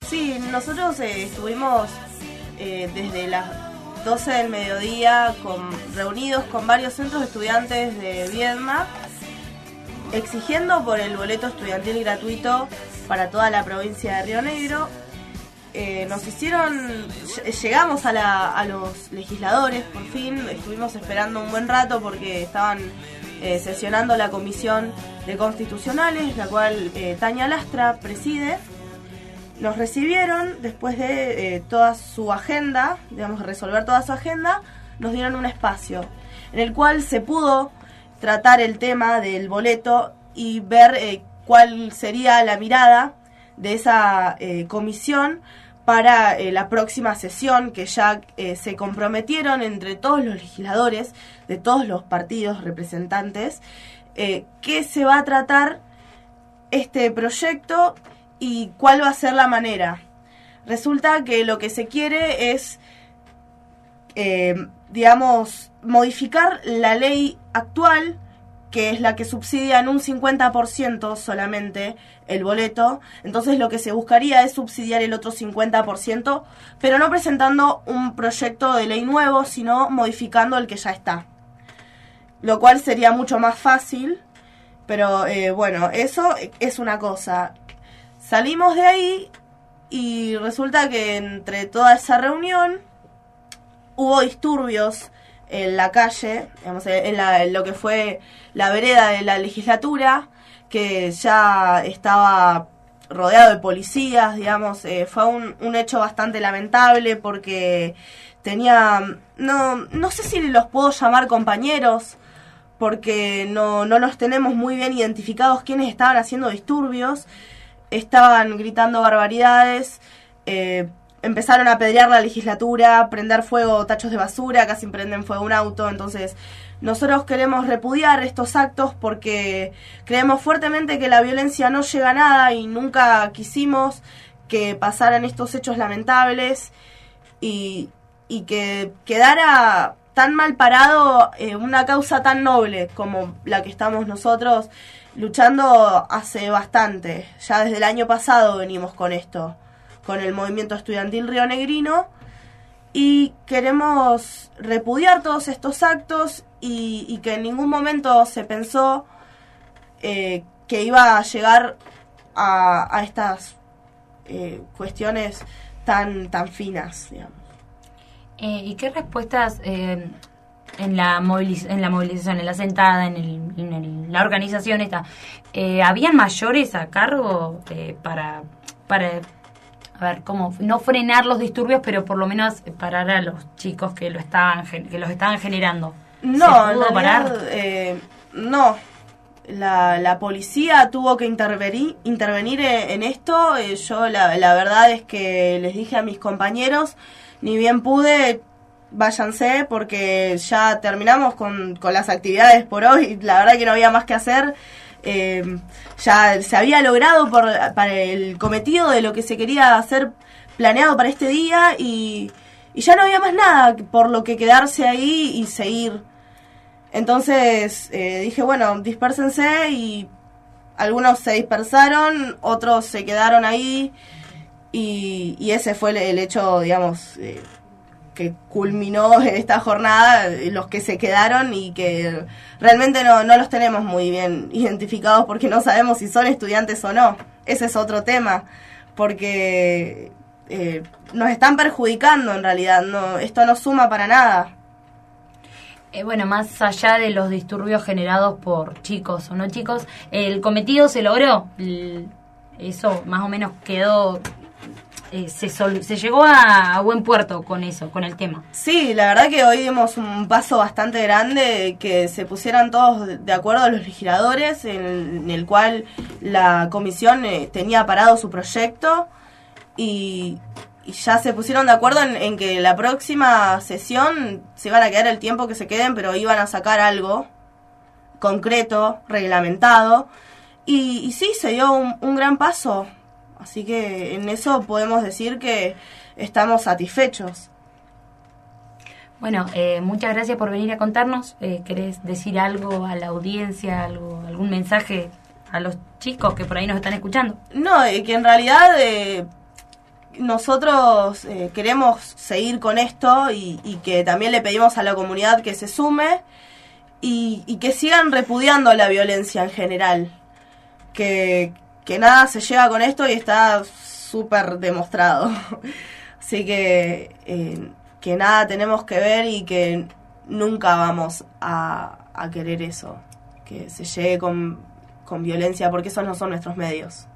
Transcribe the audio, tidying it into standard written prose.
Sí, nosotros estuvimos desde las 12 del mediodía reunidos con varios centros de estudiantes de Viedma, exigiendo por el boleto estudiantil gratuito para toda la provincia de Río Negro. Llegamos a los legisladores, por fin. Estuvimos esperando un buen rato porque estaban sesionando la Comisión de Constitucionales, la cual Tania Lastra preside. Nos recibieron después de toda su agenda, digamos, resolver toda su agenda. Nos dieron un espacio en el cual se pudo tratar el tema del boleto y ver cuál sería la mirada de esa comisión para la próxima sesión, que ya se comprometieron entre todos los legisladores de todos los partidos representantes, que se va a tratar este proyecto y cuál va a ser la manera. Resulta que lo que se quiere es, modificar la ley actual, que es la que subsidia en un 50% solamente el boleto. Entonces lo que se buscaría es subsidiar el otro 50%, pero no presentando un proyecto de ley nuevo, sino modificando el que ya está. Lo cual sería mucho más fácil, pero eso es una cosa. Salimos de ahí y resulta que entre toda esa reunión hubo disturbios en la calle, digamos, en lo que fue la vereda de la legislatura, que ya estaba rodeado de policías, digamos. Fue un hecho bastante lamentable porque no sé si los puedo llamar compañeros, porque no los tenemos muy bien identificados quienes estaban haciendo disturbios. Estaban gritando barbaridades, empezaron a apedrear la legislatura, prender fuego tachos de basura, casi prenden fuego un auto. Entonces nosotros queremos repudiar estos actos porque creemos fuertemente que la violencia no llega a nada y nunca quisimos que pasaran estos hechos lamentables y que quedara tan mal parado una causa tan noble como la que estamos nosotros luchando hace bastante. Ya desde el año pasado venimos con esto, con el movimiento estudiantil rionegrino, y queremos repudiar todos estos actos y que en ningún momento se pensó que iba a llegar a estas cuestiones tan finas, digamos. ¿Y qué respuestas en la movilización, en la sentada, en la organización esta, habían mayores a cargo para a ver, cómo no frenar los disturbios, pero por lo menos parar a los chicos que los estaban generando? No, ¿se pudo parar? No. La policía tuvo que intervenir en esto. Yo la verdad es que les dije a mis compañeros, ni bien pude, váyanse porque ya terminamos con las actividades por hoy. La verdad que no había más que hacer. Ya se había logrado para el cometido de lo que se quería hacer planeado para este día y ya no había más nada por lo que quedarse ahí y seguir. Entonces dije, bueno, dispérsense, y algunos se dispersaron, otros se quedaron ahí y ese fue el hecho, digamos, que culminó esta jornada, los que se quedaron y que realmente no los tenemos muy bien identificados porque no sabemos si son estudiantes o no. Ese es otro tema, porque nos están perjudicando en realidad. Esto no suma para nada. Bueno, más allá de los disturbios generados por chicos o no chicos, el cometido se logró. Eso más o menos quedó... se llegó a buen puerto con eso, con el tema. Sí, la verdad que hoy dimos un paso bastante grande, que se pusieran todos de acuerdo los legisladores, en el cual la comisión tenía parado su proyecto y ya se pusieron de acuerdo en que la próxima sesión se iban a quedar el tiempo que se queden, pero iban a sacar algo concreto, reglamentado, y sí, se dio un gran paso. Así que en eso podemos decir que estamos satisfechos. Bueno, muchas gracias por venir a contarnos. ¿Querés decir algo a la audiencia, algún mensaje a los chicos que por ahí nos están escuchando? No, que en realidad nosotros queremos seguir con esto y que también le pedimos a la comunidad que se sume y que sigan repudiando la violencia en general. Que nada se lleva con esto y está súper demostrado. Así que nada tenemos que ver y que nunca vamos a querer eso, que se llegue con violencia, porque esos no son nuestros medios.